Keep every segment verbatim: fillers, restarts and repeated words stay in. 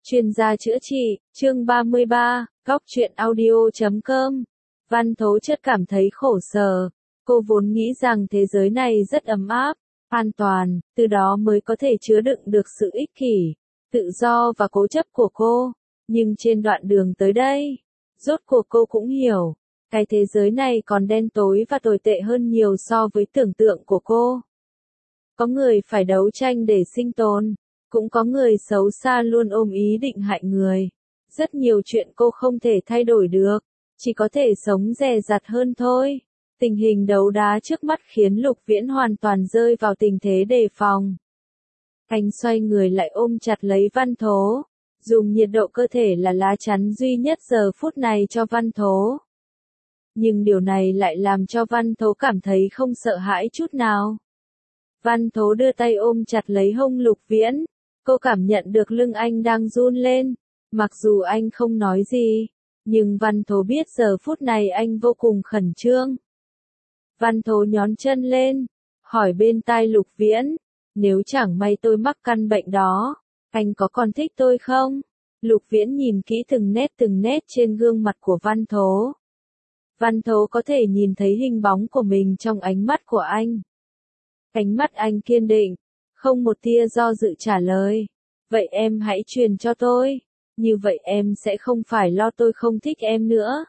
Chuyên gia chữa trị, chương ba mươi ba, góc truyện audio chấm com. Văn Thố chợt cảm thấy khổ sở. Cô vốn nghĩ rằng thế giới này rất ấm áp, an toàn, từ đó mới có thể chứa đựng được sự ích kỷ, tự do và cố chấp của cô. Nhưng trên đoạn đường tới đây, rốt cuộc cô cũng hiểu, cái thế giới này còn đen tối và tồi tệ hơn nhiều so với tưởng tượng của cô. Có người phải đấu tranh để sinh tồn, cũng có người xấu xa luôn ôm ý định hại người. Rất nhiều chuyện cô không thể thay đổi được, chỉ có thể sống dè dặt hơn thôi. Tình hình đấu đá trước mắt khiến Lục Viễn hoàn toàn rơi vào tình thế đề phòng. Anh xoay người lại ôm chặt lấy Văn Thố, dùng nhiệt độ cơ thể là lá chắn duy nhất giờ phút này cho Văn Thố. Nhưng điều này lại làm cho Văn Thố cảm thấy không sợ hãi chút nào. Văn Thố đưa tay ôm chặt lấy hông Lục Viễn, cô cảm nhận được lưng anh đang run lên, mặc dù anh không nói gì, nhưng Văn Thố biết giờ phút này anh vô cùng khẩn trương. Văn Thố nhón chân lên, hỏi bên tai Lục Viễn, nếu chẳng may tôi mắc căn bệnh đó, anh có còn thích tôi không? Lục Viễn nhìn kỹ từng nét từng nét trên gương mặt của Văn Thố. Văn Thố có thể nhìn thấy hình bóng của mình trong ánh mắt của anh. Ánh mắt anh kiên định, không một tia do dự trả lời. Vậy em hãy truyền cho tôi, như vậy em sẽ không phải lo tôi không thích em nữa.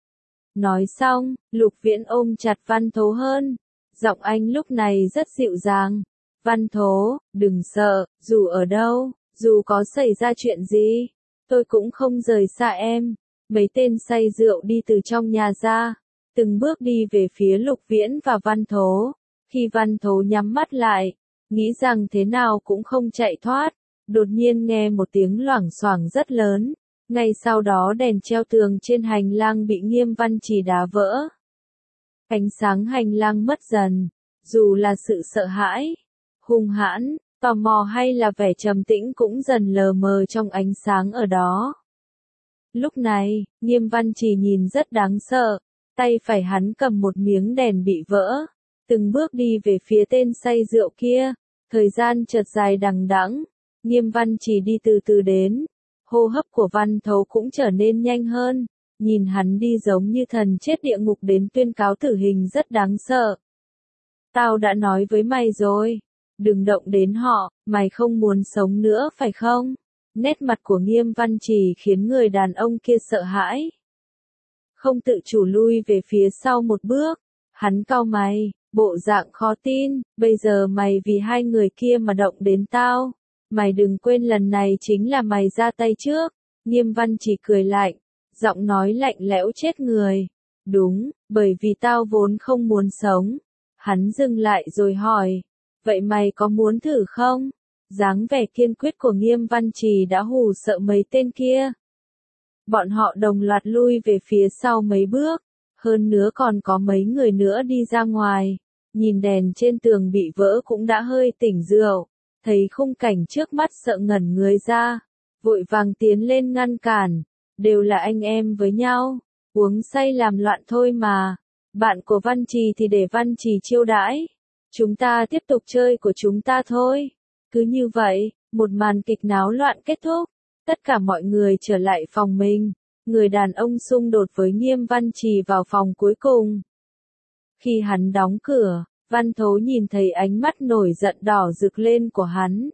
Nói xong, Lục Viễn ôm chặt Văn Thố hơn. Giọng anh lúc này rất dịu dàng. Văn Thố, đừng sợ, dù ở đâu, dù có xảy ra chuyện gì, tôi cũng không rời xa em. Mấy tên say rượu đi từ trong nhà ra, từng bước đi về phía Lục Viễn và Văn Thố. Khi Văn Thố nhắm mắt lại, nghĩ rằng thế nào cũng không chạy thoát, đột nhiên nghe một tiếng loảng xoảng rất lớn. Ngay sau đó đèn treo tường trên hành lang bị Nghiêm Văn Trì đá vỡ. Ánh sáng hành lang mất dần, dù là sự sợ hãi, hung hãn, tò mò hay là vẻ trầm tĩnh cũng dần lờ mờ trong ánh sáng ở đó. Lúc này, Nghiêm Văn Trì nhìn rất đáng sợ, tay phải hắn cầm một miếng đèn bị vỡ, từng bước đi về phía tên say rượu kia. Thời gian chợt dài đằng đẵng, Nghiêm Văn Trì đi từ từ đến, hô hấp của Văn Thố cũng trở nên nhanh hơn, nhìn hắn đi giống như thần chết địa ngục đến tuyên cáo tử hình rất đáng sợ. Tao đã nói với mày rồi, đừng động đến họ, mày không muốn sống nữa phải không? Nét mặt của Nghiêm Văn Trì khiến người đàn ông kia sợ hãi. Không tự chủ lui về phía sau một bước, hắn cau mày, bộ dạng khó tin, bây giờ mày vì hai người kia mà động đến tao. Mày đừng quên lần này chính là mày ra tay trước. Nghiêm Văn Trì cười lạnh, giọng nói lạnh lẽo chết người. Đúng, bởi vì tao vốn không muốn sống. Hắn dừng lại rồi hỏi, vậy mày có muốn thử không? Dáng vẻ kiên quyết của Nghiêm Văn Trì đã hù sợ mấy tên kia. Bọn họ đồng loạt lui về phía sau mấy bước, hơn nữa còn có mấy người nữa đi ra ngoài. Nhìn đèn trên tường bị vỡ cũng đã hơi tỉnh rượu. Thấy khung cảnh trước mắt sợ ngẩn người ra, vội vàng tiến lên ngăn cản, đều là anh em với nhau, uống say làm loạn thôi mà, bạn của Văn Trì thì để Văn Trì chiêu đãi, chúng ta tiếp tục chơi của chúng ta thôi. Cứ như vậy, một màn kịch náo loạn kết thúc, tất cả mọi người trở lại phòng mình, người đàn ông xung đột với Nghiêm Văn Trì vào phòng cuối cùng. Khi hắn đóng cửa, Văn Thố nhìn thấy ánh mắt nổi giận đỏ rực lên của hắn.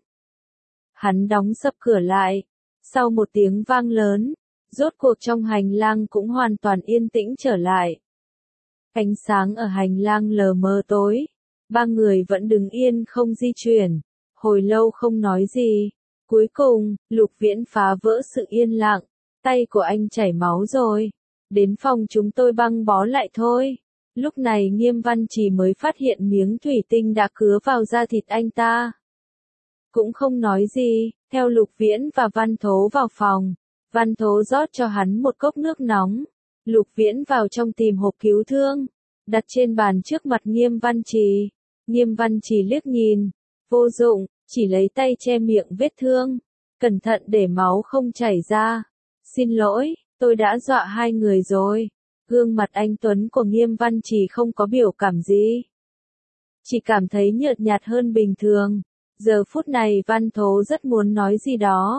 Hắn đóng sập cửa lại. Sau một tiếng vang lớn, rốt cuộc trong hành lang cũng hoàn toàn yên tĩnh trở lại. Ánh sáng ở hành lang lờ mờ tối. Ba người vẫn đứng yên không di chuyển. Hồi lâu không nói gì. Cuối cùng, Lục Viễn phá vỡ sự yên lặng. Tay của anh chảy máu rồi. Đến phòng chúng tôi băng bó lại thôi. Lúc này Nghiêm Văn Trì mới phát hiện miếng thủy tinh đã cứa vào da thịt anh ta. Cũng không nói gì, theo Lục Viễn và Văn Thố vào phòng. Văn Thố rót cho hắn một cốc nước nóng. Lục Viễn vào trong tìm hộp cứu thương, đặt trên bàn trước mặt Nghiêm Văn Trì. Nghiêm Văn Trì liếc nhìn, vô dụng, chỉ lấy tay che miệng vết thương. Cẩn thận để máu không chảy ra. Xin lỗi, tôi đã dọa hai người rồi. Gương mặt anh tuấn của Nghiêm Văn Trì không có biểu cảm gì. Chỉ cảm thấy nhợt nhạt hơn bình thường. Giờ phút này Văn Thố rất muốn nói gì đó,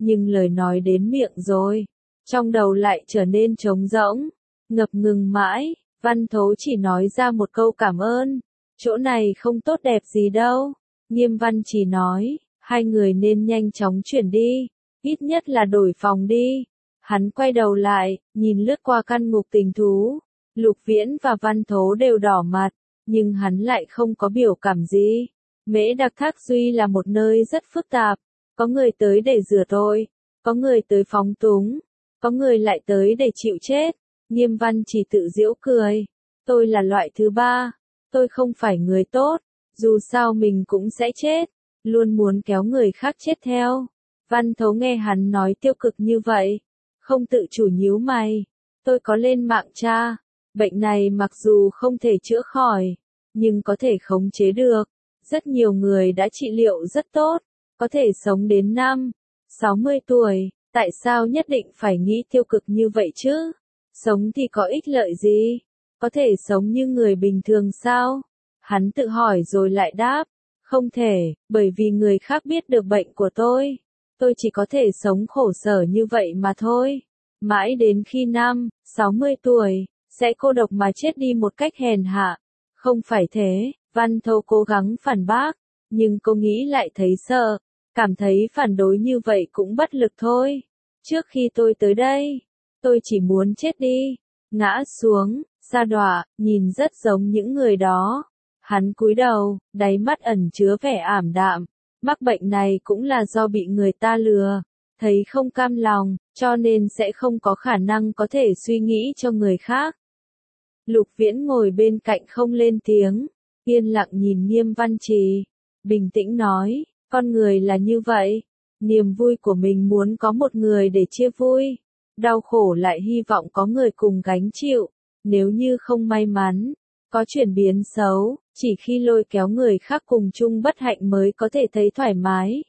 nhưng lời nói đến miệng rồi, trong đầu lại trở nên trống rỗng, ngập ngừng mãi. Văn Thố chỉ nói ra một câu cảm ơn, chỗ này không tốt đẹp gì đâu. Nghiêm Văn Trì nói, hai người nên nhanh chóng chuyển đi, ít nhất là đổi phòng đi. Hắn quay đầu lại, nhìn lướt qua căn ngục tình thú, Lục Viễn và Văn Thố đều đỏ mặt, nhưng hắn lại không có biểu cảm gì. Mễ Đặc Thác Duy là một nơi rất phức tạp, có người tới để rửa tội, có người tới phóng túng, có người lại tới để chịu chết. Nghiêm Văn Trì tự giễu cười, tôi là loại thứ ba, tôi không phải người tốt, dù sao mình cũng sẽ chết, luôn muốn kéo người khác chết theo. Văn Thố nghe hắn nói tiêu cực như vậy, không tự chủ nhíu mày, tôi có lên mạng tra, bệnh này mặc dù không thể chữa khỏi, nhưng có thể khống chế được, rất nhiều người đã trị liệu rất tốt, có thể sống đến năm, sáu mươi tuổi, tại sao nhất định phải nghĩ tiêu cực như vậy chứ? Sống thì có ích lợi gì? Có thể sống như người bình thường sao? Hắn tự hỏi rồi lại đáp, không thể, bởi vì người khác biết được bệnh của tôi. Tôi chỉ có thể sống khổ sở như vậy mà thôi. Mãi đến khi năm, sáu mươi tuổi, sẽ cô độc mà chết đi một cách hèn hạ. Không phải thế, Văn Thố cố gắng phản bác, nhưng cô nghĩ lại thấy sợ, cảm thấy phản đối như vậy cũng bất lực thôi. Trước khi tôi tới đây, tôi chỉ muốn chết đi, ngã xuống, sa đọa, nhìn rất giống những người đó. Hắn cúi đầu, đáy mắt ẩn chứa vẻ ảm đạm, mắc bệnh này cũng là do bị người ta lừa, thấy không cam lòng, cho nên sẽ không có khả năng có thể suy nghĩ cho người khác. Lục Viễn ngồi bên cạnh không lên tiếng, yên lặng nhìn Nghiêm Văn Trì, bình tĩnh nói, con người là như vậy, niềm vui của mình muốn có một người để chia vui, đau khổ lại hy vọng có người cùng gánh chịu, nếu như không may mắn, có chuyển biến xấu, chỉ khi lôi kéo người khác cùng chung bất hạnh mới có thể thấy thoải mái.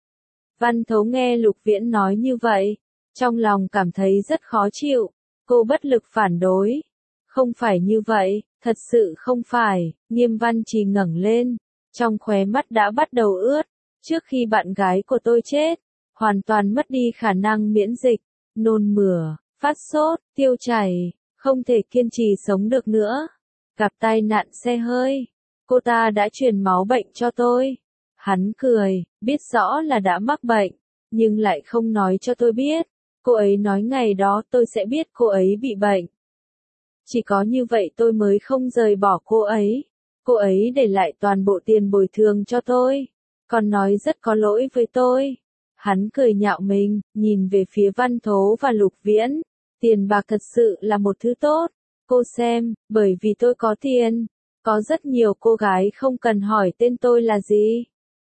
Văn Thố nghe Lục Viễn nói như vậy, trong lòng cảm thấy rất khó chịu, cô bất lực phản đối. Không phải như vậy, thật sự không phải. Nghiêm Văn Trì ngẩng lên, trong khóe mắt đã bắt đầu ướt, trước khi bạn gái của tôi chết, hoàn toàn mất đi khả năng miễn dịch, nôn mửa, phát sốt, tiêu chảy, không thể kiên trì sống được nữa. Gặp tai nạn xe hơi, cô ta đã truyền máu bệnh cho tôi. Hắn cười, biết rõ là đã mắc bệnh, nhưng lại không nói cho tôi biết. Cô ấy nói ngày đó tôi sẽ biết cô ấy bị bệnh. Chỉ có như vậy tôi mới không rời bỏ cô ấy. Cô ấy để lại toàn bộ tiền bồi thường cho tôi, còn nói rất có lỗi với tôi. Hắn cười nhạo mình, nhìn về phía Văn Thố và Lục Viễn. Tiền bạc thật sự là một thứ tốt. Cô xem, bởi vì tôi có tiền, có rất nhiều cô gái không cần hỏi tên tôi là gì,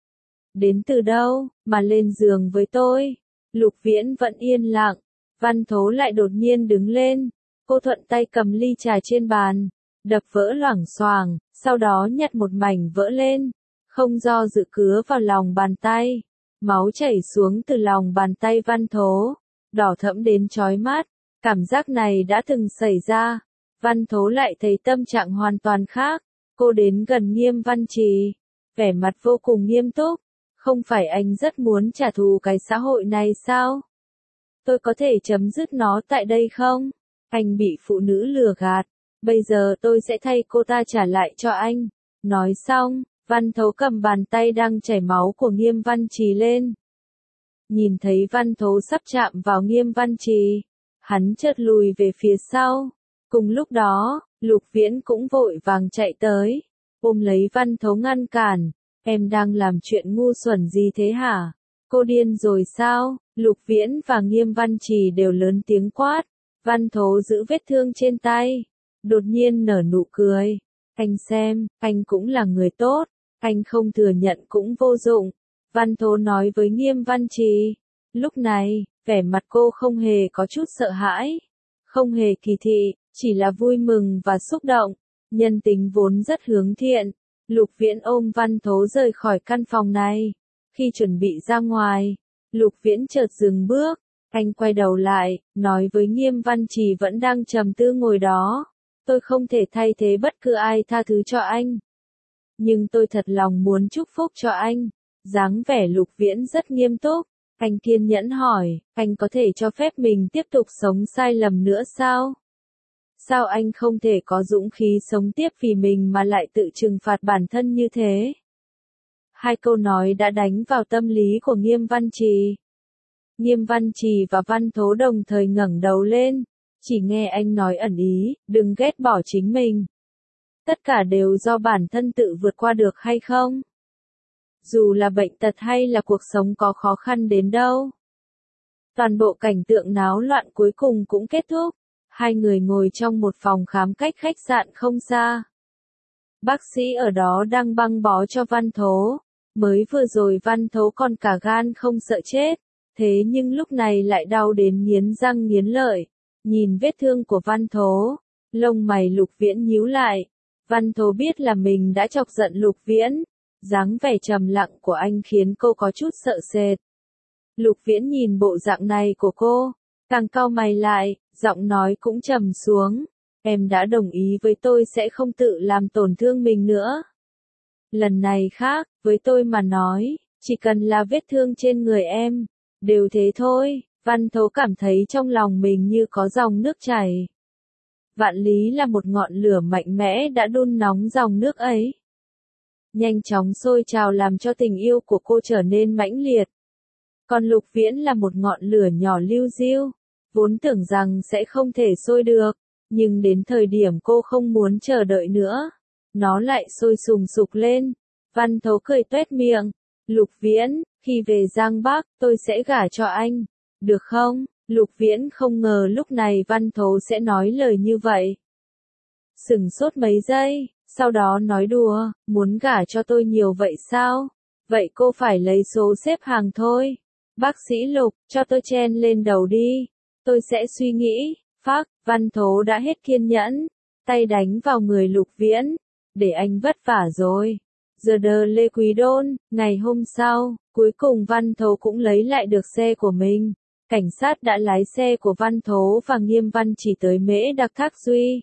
đến từ đâu, mà lên giường với tôi. Lục Viễn vẫn yên lặng, Văn Thố lại đột nhiên đứng lên. Cô thuận tay cầm ly trà trên bàn, đập vỡ loảng xoảng, sau đó nhặt một mảnh vỡ lên, không do dự cứa vào lòng bàn tay. Máu chảy xuống từ lòng bàn tay Văn Thố, đỏ thẫm đến chói mắt. Cảm giác này đã từng xảy ra. Văn Thố lại thấy tâm trạng hoàn toàn khác. Cô đến gần Nghiêm Văn Trì, vẻ mặt vô cùng nghiêm túc. Không phải anh rất muốn trả thù cái xã hội này sao? Tôi có thể chấm dứt nó tại đây không? Anh bị phụ nữ lừa gạt, bây giờ tôi sẽ thay cô ta trả lại cho anh. Nói xong, Văn Thố cầm bàn tay đang chảy máu của Nghiêm Văn Trì lên. Nhìn thấy Văn Thố sắp chạm vào Nghiêm Văn Trì, hắn chợt lùi về phía sau. Cùng lúc đó, Lục Viễn cũng vội vàng chạy tới, ôm lấy Văn Thố ngăn cản. Em đang làm chuyện ngu xuẩn gì thế hả? Cô điên rồi sao? Lục Viễn và Nghiêm Văn Trì đều lớn tiếng quát. Văn Thố giữ vết thương trên tay, đột nhiên nở nụ cười. Anh xem, anh cũng là người tốt, anh không thừa nhận cũng vô dụng. Văn Thố nói với Nghiêm Văn Trì. Lúc này, vẻ mặt cô không hề có chút sợ hãi, không hề kỳ thị, chỉ là vui mừng và xúc động. Nhân tính vốn rất hướng thiện. Lục Viễn ôm Văn Thố rời khỏi căn phòng này. Khi chuẩn bị ra ngoài, Lục Viễn chợt dừng bước. Anh quay đầu lại, nói với Nghiêm Văn Trì vẫn đang trầm tư ngồi đó. Tôi không thể thay thế bất cứ ai tha thứ cho anh. Nhưng tôi thật lòng muốn chúc phúc cho anh. Dáng vẻ Lục Viễn rất nghiêm túc. Anh kiên nhẫn hỏi, anh có thể cho phép mình tiếp tục sống sai lầm nữa sao? Sao anh không thể có dũng khí sống tiếp vì mình mà lại tự trừng phạt bản thân như thế? Hai câu nói đã đánh vào tâm lý của Nghiêm Văn Trì. Nghiêm Văn Trì và Văn Thố đồng thời ngẩng đầu lên, chỉ nghe anh nói ẩn ý, đừng ghét bỏ chính mình. Tất cả đều do bản thân tự vượt qua được hay không? Dù là bệnh tật hay là cuộc sống có khó khăn đến đâu. Toàn bộ cảnh tượng náo loạn cuối cùng cũng kết thúc. Hai người ngồi trong một phòng khám cách khách sạn không xa. Bác sĩ ở đó đang băng bó cho Văn Thố. Mới vừa rồi Văn Thố còn cả gan không sợ chết. Thế nhưng lúc này lại đau đến nghiến răng nghiến lợi. Nhìn vết thương của Văn Thố, lông mày Lục Viễn nhíu lại. Văn Thố biết là mình đã chọc giận Lục Viễn. Dáng vẻ trầm lặng của anh khiến cô có chút sợ sệt. Lục Viễn nhìn bộ dạng này của cô, càng cau mày lại, giọng nói cũng trầm xuống. Em đã đồng ý với tôi sẽ không tự làm tổn thương mình nữa. Lần này khác, với tôi mà nói, chỉ cần là vết thương trên người em, đều thế thôi. Văn Thố cảm thấy trong lòng mình như có dòng nước chảy. Vạn lý là một ngọn lửa mạnh mẽ đã đun nóng dòng nước ấy. Nhanh chóng sôi trào làm cho tình yêu của cô trở nên mãnh liệt. Còn Lục Viễn là một ngọn lửa nhỏ liu riu, vốn tưởng rằng sẽ không thể sôi được, nhưng đến thời điểm cô không muốn chờ đợi nữa, nó lại sôi sùng sục lên. Văn Thố cười tuét miệng, Lục Viễn, khi về Giang Bắc, tôi sẽ gả cho anh, được không? Lục Viễn không ngờ lúc này Văn Thố sẽ nói lời như vậy. Sửng sốt mấy giây, sau đó nói đùa, muốn gả cho tôi nhiều vậy sao? Vậy cô phải lấy số xếp hàng thôi. Bác sĩ Lục, cho tôi chen lên đầu đi. Tôi sẽ suy nghĩ. Phác, Văn Thố đã hết kiên nhẫn. Tay đánh vào người Lục Viễn. Để anh vất vả rồi. Giờ đờ Lê Quý Đôn, ngày hôm sau, cuối cùng Văn Thố cũng lấy lại được xe của mình. Cảnh sát đã lái xe của Văn Thố và Nghiêm Văn Chỉ tới Mễ Đặc Thác Duy.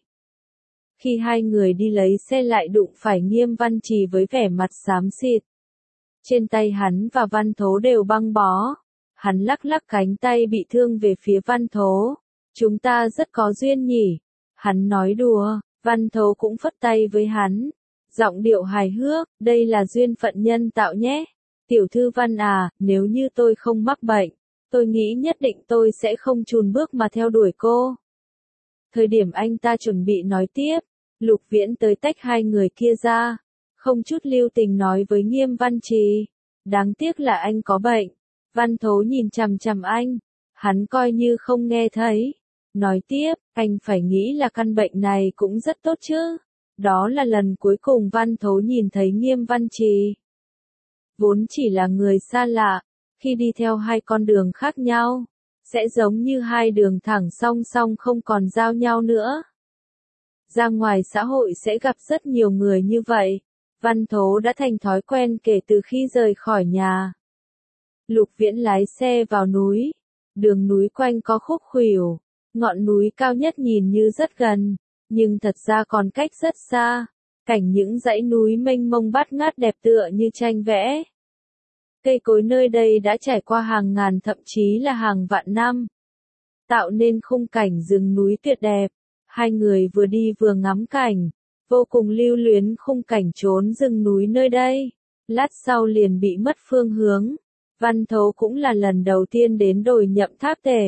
Khi hai người đi lấy xe lại đụng phải Nghiêm Văn Trì với vẻ mặt xám xịt. Trên tay hắn và Văn Thố đều băng bó. Hắn lắc lắc cánh tay bị thương về phía Văn Thố. Chúng ta rất có duyên nhỉ. Hắn nói đùa, Văn Thố cũng phất tay với hắn. Giọng điệu hài hước, đây là duyên phận nhân tạo nhé. Tiểu thư Văn à, nếu như tôi không mắc bệnh, tôi nghĩ nhất định tôi sẽ không chùn bước mà theo đuổi cô. Thời điểm anh ta chuẩn bị nói tiếp, Lục Viễn tới tách hai người kia ra, không chút lưu tình nói với Nghiêm Văn Trì, đáng tiếc là anh có bệnh. Văn Thố nhìn chằm chằm anh, hắn coi như không nghe thấy, nói tiếp, anh phải nghĩ là căn bệnh này cũng rất tốt chứ. Đó là lần cuối cùng Văn Thố nhìn thấy Nghiêm Văn Trì. Vốn chỉ là người xa lạ, khi đi theo hai con đường khác nhau, sẽ giống như hai đường thẳng song song không còn giao nhau nữa. Ra ngoài xã hội sẽ gặp rất nhiều người như vậy. Văn Thố đã thành thói quen kể từ khi rời khỏi nhà. Lục Viễn lái xe vào núi. Đường núi quanh có khúc khuỷu. Ngọn núi cao nhất nhìn như rất gần, nhưng thật ra còn cách rất xa. Cảnh những dãy núi mênh mông bát ngát đẹp tựa như tranh vẽ. Cây cối nơi đây đã trải qua hàng ngàn thậm chí là hàng vạn năm, tạo nên khung cảnh rừng núi tuyệt đẹp. Hai người vừa đi vừa ngắm cảnh, vô cùng lưu luyến khung cảnh trốn rừng núi nơi đây. Lát sau liền bị mất phương hướng. Văn Thố cũng là lần đầu tiên đến đồi Nhậm Tháp Tề.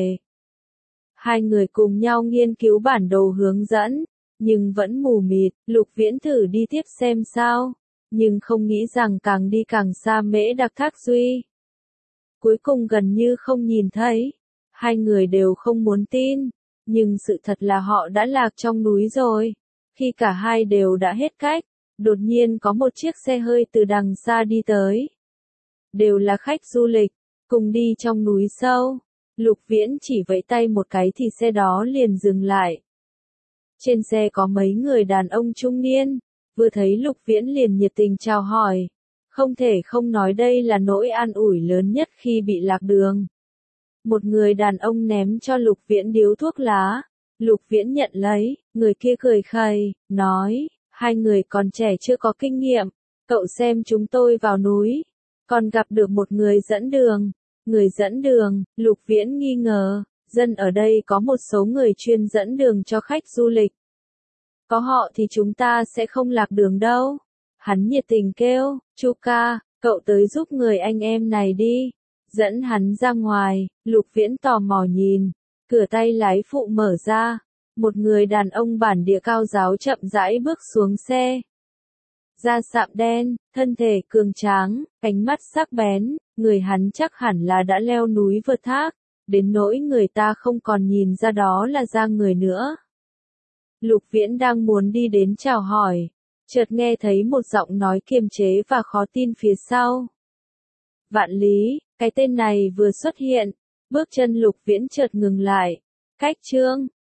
Hai người cùng nhau nghiên cứu bản đồ hướng dẫn, nhưng vẫn mù mịt. Lục Viễn thử đi tiếp xem sao, nhưng không nghĩ rằng càng đi càng xa Mễ Đặc Thác Duy. Cuối cùng gần như không nhìn thấy. Hai người đều không muốn tin, nhưng sự thật là họ đã lạc trong núi rồi. Khi cả hai đều đã hết cách, đột nhiên có một chiếc xe hơi từ đằng xa đi tới. Đều là khách du lịch, cùng đi trong núi sâu. Lục Viễn chỉ vẫy tay một cái thì xe đó liền dừng lại. Trên xe có mấy người đàn ông trung niên, vừa thấy Lục Viễn liền nhiệt tình chào hỏi. Không thể không nói đây là nỗi an ủi lớn nhất khi bị lạc đường. Một người đàn ông ném cho Lục Viễn điếu thuốc lá. Lục Viễn nhận lấy, người kia cười khẩy, nói, hai người còn trẻ chưa có kinh nghiệm, cậu xem chúng tôi vào núi, còn gặp được một người dẫn đường, Người dẫn đường, Lục Viễn nghi ngờ, dân ở đây có một số người chuyên dẫn đường cho khách du lịch. Có họ thì chúng ta sẽ không lạc đường đâu. Hắn nhiệt tình kêu, Chu ca, cậu tới giúp người anh em này đi. Dẫn hắn ra ngoài, Lục Viễn tò mò nhìn, cửa tay lái phụ mở ra. Một người đàn ông bản địa cao ráo chậm rãi bước xuống xe. Da sạm đen, thân thể cường tráng, ánh mắt sắc bén, người hắn chắc hẳn là đã leo núi vượt thác, đến nỗi người ta không còn nhìn ra đó là da người nữa. Lục Viễn đang muốn đi đến chào hỏi, chợt nghe thấy một giọng nói kiềm chế và khó tin phía sau. Vạn Lý, cái tên này vừa xuất hiện, bước chân Lục Viễn chợt ngừng lại. Cách Trương,